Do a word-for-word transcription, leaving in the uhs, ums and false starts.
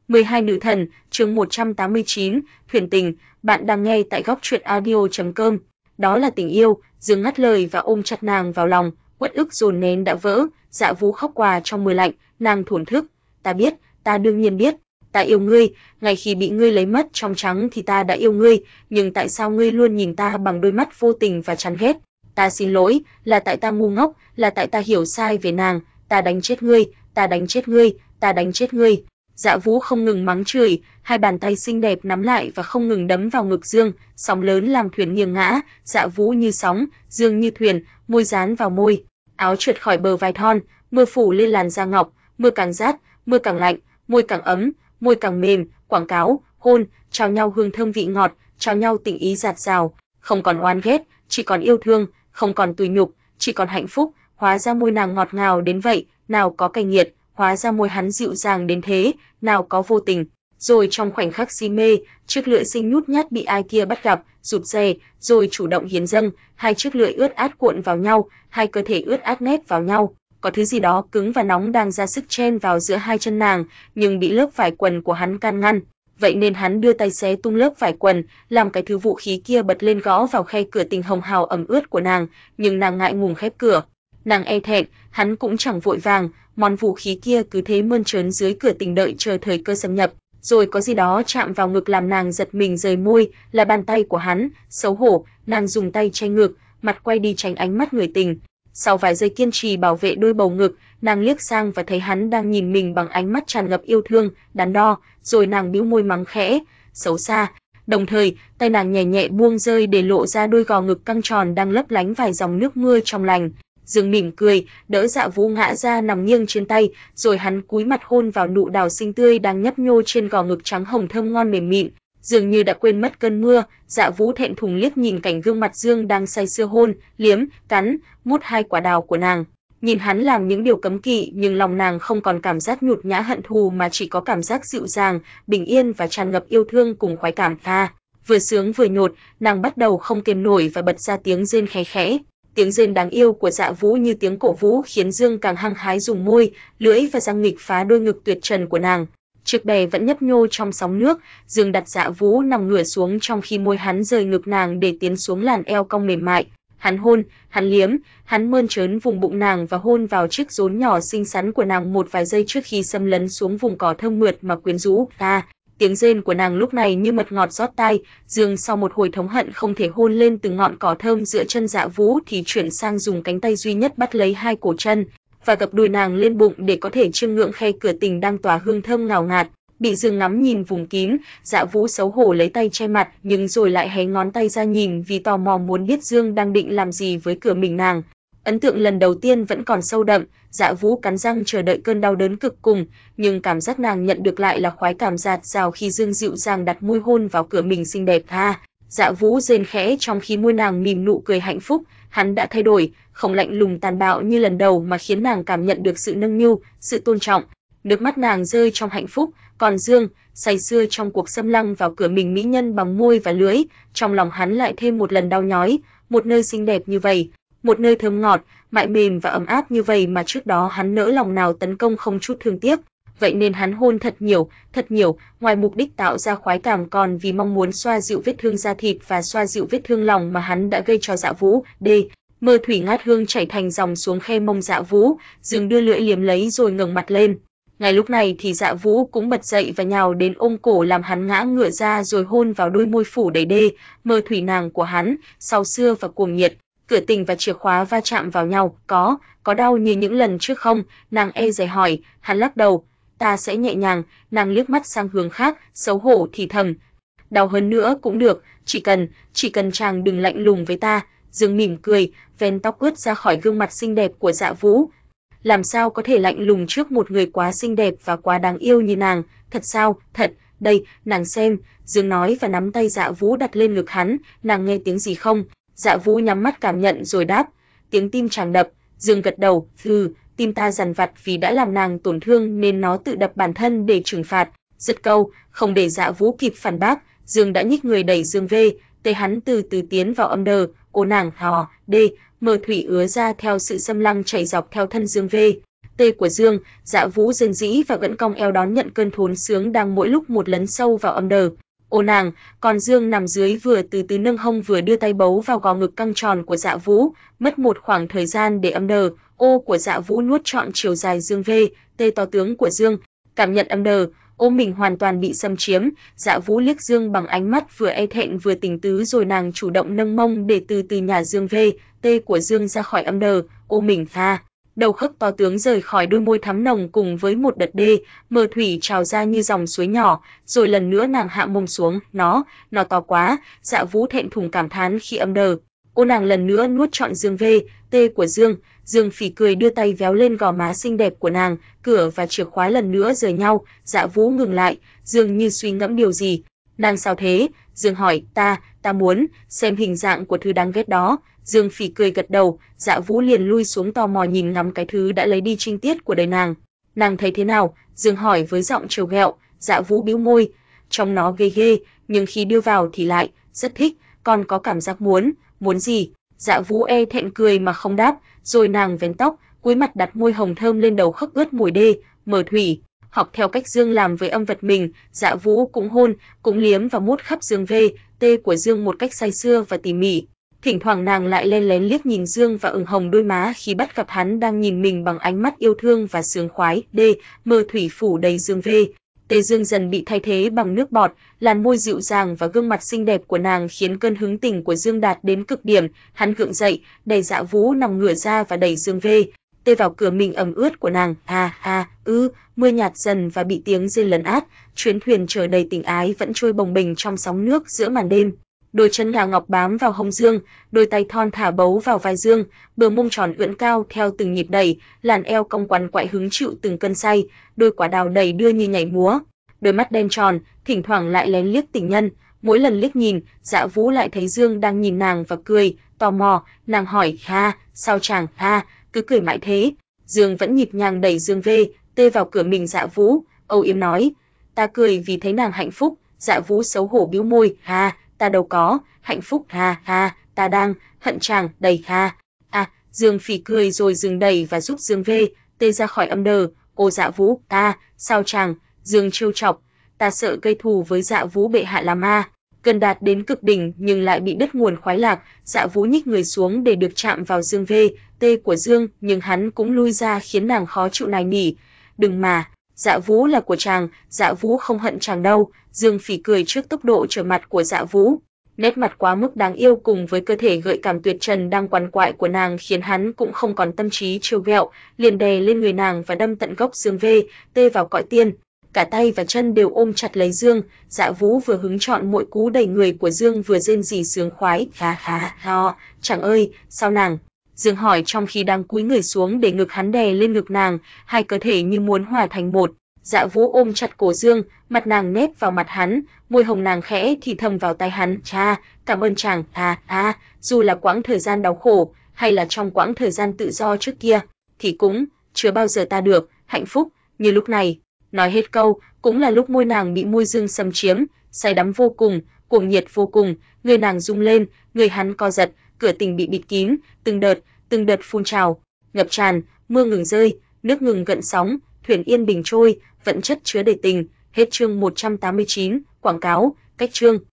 mười hai Nữ thần, chương một trăm tám mươi chín, Thuyền tình, bạn đang nghe tại góc truyện audio chấm com. Đó là tình yêu, Dương ngắt lời và ôm chặt nàng vào lòng, uất ức dồn nén đã vỡ, Dạ Vũ khóc quà trong mưa lạnh, nàng thổn thức, ta biết, ta đương nhiên biết, ta yêu ngươi, ngày khi bị ngươi lấy mất trong trắng thì ta đã yêu ngươi, nhưng tại sao ngươi luôn nhìn ta bằng đôi mắt vô tình và chán ghét? Ta xin lỗi, là tại ta ngu ngốc, là tại ta hiểu sai về nàng, ta đánh chết ngươi, ta đánh chết ngươi, ta đánh chết ngươi. Dạ Vũ không ngừng mắng chửi, hai bàn tay xinh đẹp nắm lại và không ngừng đấm vào ngực Dương, sóng lớn làm thuyền nghiêng ngã, Dạ Vũ như sóng, Dương như thuyền, môi dán vào môi, áo trượt khỏi bờ vai thon, mưa phủ lên làn da ngọc, mưa càng rát, mưa càng lạnh, môi càng ấm, môi càng mềm, quảng cáo, hôn, trao nhau hương thơm vị ngọt, trao nhau tình ý dạt dào, không còn oán ghét, chỉ còn yêu thương, không còn tủi nhục, chỉ còn hạnh phúc. Hóa ra môi nàng ngọt ngào đến vậy, nào có cay nghiệt, hóa ra môi hắn dịu dàng đến thế, nào có vô tình. Rồi trong khoảnh khắc si mê, chiếc lưỡi xinh nhút nhát bị ai kia bắt gặp, rụt rè, rồi chủ động hiến dâng, hai chiếc lưỡi ướt át cuộn vào nhau, hai cơ thể ướt át nép vào nhau. Có thứ gì đó cứng và nóng đang ra sức chen vào giữa hai chân nàng, nhưng bị lớp vải quần của hắn can ngăn. Vậy nên hắn đưa tay xé tung lớp vải quần, làm cái thứ vũ khí kia bật lên gõ vào khe cửa tình hồng hào ẩm ướt của nàng, nhưng nàng ngại ngùng khép cửa. Nàng e thẹn, hắn cũng chẳng vội vàng, món vũ khí kia cứ thế mơn trớn dưới cửa tình đợi chờ thời cơ xâm nhập. Rồi có gì đó chạm vào ngực làm nàng giật mình rời môi, là bàn tay của hắn, xấu hổ, nàng dùng tay che ngực, mặt quay đi tránh ánh mắt người tình. Sau vài giây kiên trì bảo vệ đôi bầu ngực, nàng liếc sang và thấy hắn đang nhìn mình bằng ánh mắt tràn ngập yêu thương, đắn đo, rồi nàng bĩu môi mắng khẽ, xấu xa. Đồng thời, tay nàng nhẹ nhẹ buông rơi để lộ ra đôi gò ngực căng tròn đang lấp lánh vài dòng nước mưa trong lành. Dương mỉm cười, đỡ Dạ Vũ ngã ra nằm nghiêng trên tay, rồi hắn cúi mặt hôn vào nụ đào xinh tươi đang nhấp nhô trên gò ngực trắng hồng thơm ngon mềm mịn. Dường như đã quên mất cơn mưa, Dạ Vũ thẹn thùng liếc nhìn cảnh gương mặt Dương đang say sưa hôn, liếm, cắn, mút hai quả đào của nàng. Nhìn hắn làm những điều cấm kỵ, nhưng lòng nàng không còn cảm giác nhục nhã hận thù mà chỉ có cảm giác dịu dàng, bình yên và tràn ngập yêu thương cùng khoái cảm tha. Vừa sướng vừa nhột, nàng bắt đầu không kiềm nổi và bật ra tiếng rên khẽ khẽ. Tiếng rên đáng yêu của Dạ Vũ như tiếng cổ vũ khiến Dương càng hăng hái dùng môi, lưỡi và răng nghịch phá đôi ngực tuyệt trần của nàng. Chiếc bè vẫn nhấp nhô trong sóng nước, Dương đặt Dạ Vũ nằm ngửa xuống trong khi môi hắn rời ngực nàng để tiến xuống làn eo cong mềm mại. Hắn hôn, hắn liếm, hắn mơn trớn vùng bụng nàng và hôn vào chiếc rốn nhỏ xinh xắn của nàng một vài giây trước khi xâm lấn xuống vùng cỏ thơm mượt mà quyến rũ. Ta, tiếng rên của nàng lúc này như mật ngọt rót tai. Dương sau một hồi thống hận không thể hôn lên từng ngọn cỏ thơm giữa chân Dạ Vũ thì chuyển sang dùng cánh tay duy nhất bắt lấy hai cổ chân và gập đùi nàng lên bụng để có thể chiêm ngưỡng khe cửa tình đang tỏa hương thơm ngào ngạt. Bị Dương ngắm nhìn vùng kín, Dạ Vũ xấu hổ lấy tay che mặt, nhưng rồi lại hé ngón tay ra nhìn vì tò mò muốn biết Dương đang định làm gì với cửa mình nàng. Ấn tượng lần đầu tiên vẫn còn sâu đậm, Dạ Vũ cắn răng chờ đợi cơn đau đớn cực cùng, nhưng cảm giác nàng nhận được lại là khoái cảm dạt dào khi Dương dịu dàng đặt môi hôn vào cửa mình xinh đẹp tha. Dạ Vũ rên khẽ trong khi môi nàng mỉm nụ cười hạnh phúc, hắn đã thay đổi, không lạnh lùng tàn bạo như lần đầu mà khiến nàng cảm nhận được sự nâng niu, sự tôn trọng. Nước mắt nàng rơi trong hạnh phúc, còn Dương, say sưa trong cuộc xâm lăng vào cửa mình mỹ nhân bằng môi và lưỡi, trong lòng hắn lại thêm một lần đau nhói, một nơi xinh đẹp như vậy, một nơi thơm ngọt, mại mềm và ấm áp như vậy mà trước đó hắn nỡ lòng nào tấn công không chút thương tiếc. Vậy nên hắn hôn thật nhiều, thật nhiều, ngoài mục đích tạo ra khoái cảm còn vì mong muốn xoa dịu vết thương da thịt và xoa dịu vết thương lòng mà hắn đã gây cho Dạ Vũ. D. Mơ thủy ngát hương chảy thành dòng xuống khe mông Dạ Vũ, Dương đưa lưỡi liếm lấy rồi ngẩng mặt lên. Ngay lúc này thì Dạ Vũ cũng bật dậy và nhào đến ôm cổ làm hắn ngã ngửa ra rồi hôn vào đôi môi phủ đầy đê, mơ thủy nàng của hắn, sau xưa và cuồng nhiệt. Cửa tình và chìa khóa va chạm vào nhau, có, có đau như những lần trước không? Nàng e dè hỏi, hắn lắc đầu, ta sẽ nhẹ nhàng. Nàng liếc mắt sang hướng khác, xấu hổ thì thầm, đau hơn nữa cũng được, chỉ cần, chỉ cần chàng đừng lạnh lùng với ta. Dương mỉm cười, vén tóc ướt ra khỏi gương mặt xinh đẹp của Dạ Vũ. Làm sao có thể lạnh lùng trước một người quá xinh đẹp và quá đáng yêu như nàng, thật sao, thật, đây, nàng xem, Dương nói và nắm tay Dạ Vũ đặt lên ngực hắn, nàng nghe tiếng gì không? Dạ Vũ nhắm mắt cảm nhận rồi đáp, tiếng tim chàng đập. Dương gật đầu, ừ, tim ta dằn vặt vì đã làm nàng tổn thương nên nó tự đập bản thân để trừng phạt. Dứt câu, không để Dạ Vũ kịp phản bác, Dương đã nhích người đẩy Dương về, tay hắn từ từ tiến vào âm đờ, cô nàng hò, đê, mờ thủy ứa ra theo sự xâm lăng chảy dọc theo thân Dương về. T của Dương, Dạ Vũ rên rỉ và vẫn cong eo đón nhận cơn thốn sướng đang mỗi lúc một lấn sâu vào âm đờ. Ô nàng, còn Dương nằm dưới vừa từ từ nâng hông vừa đưa tay bấu vào gò ngực căng tròn của Dạ Vũ, mất một khoảng thời gian để âm đờ. Ô của Dạ Vũ nuốt trọn chiều dài Dương V, T to tướng của Dương, cảm nhận âm đờ. Ô mình hoàn toàn bị xâm chiếm, Dạ Vũ liếc Dương bằng ánh mắt vừa e thẹn vừa tình tứ rồi nàng chủ động nâng mông để từ từ nhả Dương V, T của Dương ra khỏi âm đờ. Ô mình ha. Đầu khớp to tướng rời khỏi đôi môi thắm nồng cùng với một đợt đê, mờ thủy trào ra như dòng suối nhỏ, rồi lần nữa nàng hạ mông xuống, nó, nó to quá, Dạ Vũ thẹn thùng cảm thán khi âm đờ. Ô nàng lần nữa nuốt trọn Dương V, T của Dương, Dương phì cười đưa tay véo lên gò má xinh đẹp của nàng, cửa và chìa khóa lần nữa rời nhau, Dạ Vũ ngừng lại, Dương như suy ngẫm điều gì. Nàng sao thế? Dương hỏi, ta, ta muốn xem hình dạng của thứ đáng ghét đó. Dương phì cười gật đầu, Dạ Vũ liền lui xuống tò mò nhìn ngắm cái thứ đã lấy đi trinh tiết của đời nàng. Nàng thấy thế nào? Dương hỏi với giọng trêu ghẹo. Dạ Vũ bĩu môi, trong nó ghê ghê, nhưng khi đưa vào thì lại rất thích, còn có cảm giác muốn, muốn gì? Dạ Vũ e thẹn cười mà không đáp, rồi nàng vén tóc, cúi mặt đặt môi hồng thơm lên đầu khớp ướt mùi đê, mờ thủy. Học theo cách Dương làm với âm vật mình, Dạ Vũ cũng hôn, cũng liếm và mút khắp Dương V, T của Dương một cách say sưa và tỉ mỉ. Thỉnh thoảng nàng lại len lén liếc nhìn Dương và ửng hồng đôi má khi bắt gặp hắn đang nhìn mình bằng ánh mắt yêu thương và sướng khoái. D. Mơ thủy phủ đầy Dương V. Tê Dương dần bị thay thế bằng nước bọt, làn môi dịu dàng và gương mặt xinh đẹp của nàng khiến cơn hứng tình của Dương đạt đến cực điểm. Hắn gượng dậy, đẩy Dạ Vũ nằm ngửa ra và đẩy Dương V. Tê vào cửa mình ẩm ướt của nàng. À à, ư, mưa nhạt dần và bị tiếng rên lấn át, chuyến thuyền chở đầy tình ái vẫn trôi bồng bềnh trong sóng nước giữa màn đêm. Đôi chân ngà ngọc bám vào hông Dương, đôi tay thon thả bấu vào vai Dương, bờ mông tròn ưỡn cao theo từng nhịp đẩy, làn eo cong quằn quại hứng chịu từng cơn say, đôi quả đào đầy đưa như nhảy múa. Đôi mắt đen tròn, thỉnh thoảng lại lén liếc tình nhân, mỗi lần liếc nhìn, Dạ Vũ lại thấy Dương đang nhìn nàng và cười, tò mò, nàng hỏi, "Ha, sao chàng, ha, cứ cười mãi thế?" Dương vẫn nhịp nhàng đẩy Dương V, T vào cửa mình Dạ Vũ, âu yếm nói, "Ta cười vì thấy nàng hạnh phúc." Dạ Vũ xấu hổ bĩu môi, "Ha, ta đâu có, hạnh phúc ha ha, ta đang hận chàng đầy ha." À, Dương phì cười rồi dừng đẩy và giúp Dương V, T ra khỏi âm đờ. "Ô Dạ Vũ, ta, sao chàng?" Dương trêu chọc, "Ta sợ gây thù với Dạ Vũ bệ hạ là ma." Gần đạt đến cực đỉnh nhưng lại bị đứt nguồn khoái lạc, Dạ Vũ nhích người xuống để được chạm vào Dương V, T của Dương, nhưng hắn cũng lui ra khiến nàng khó chịu nài nỉ. "Đừng mà, Dạ Vũ là của chàng, Dạ Vũ không hận chàng đâu." Dương phì cười trước tốc độ trở mặt của Dạ Vũ. Nét mặt quá mức đáng yêu cùng với cơ thể gợi cảm tuyệt trần đang quằn quại của nàng khiến hắn cũng không còn tâm trí trêu ghẹo, liền đè lên người nàng và đâm tận gốc Dương V, T vào cõi tiên. Cả tay và chân đều ôm chặt lấy Dương, Dạ Vũ vừa hứng trọn mỗi cú đẩy người của Dương vừa rên rỉ sướng khoái, "Khà khà, ho, chàng ơi, sao nàng?" Dương hỏi trong khi đang cúi người xuống để ngực hắn đè lên ngực nàng, hai cơ thể như muốn hòa thành một. Dạ Vũ ôm chặt cổ Dương, mặt nàng nép vào mặt hắn, môi hồng nàng khẽ thì thầm vào tai hắn, "Cha, cảm ơn chàng, à à, dù là quãng thời gian đau khổ, hay là trong quãng thời gian tự do trước kia, thì cũng chưa bao giờ ta được hạnh phúc như lúc này." Nói hết câu, cũng là lúc môi nàng bị môi Dương xâm chiếm, say đắm vô cùng, cuồng nhiệt vô cùng, người nàng rung lên, người hắn co giật, cửa tình bị bịt kín, từng đợt, từng đợt phun trào, ngập tràn, mưa ngừng rơi, nước ngừng gợn sóng, thuyền yên bình trôi, vận chất chứa đầy tình. Hết chương một trăm tám mươi chín, quảng cáo, cách chương.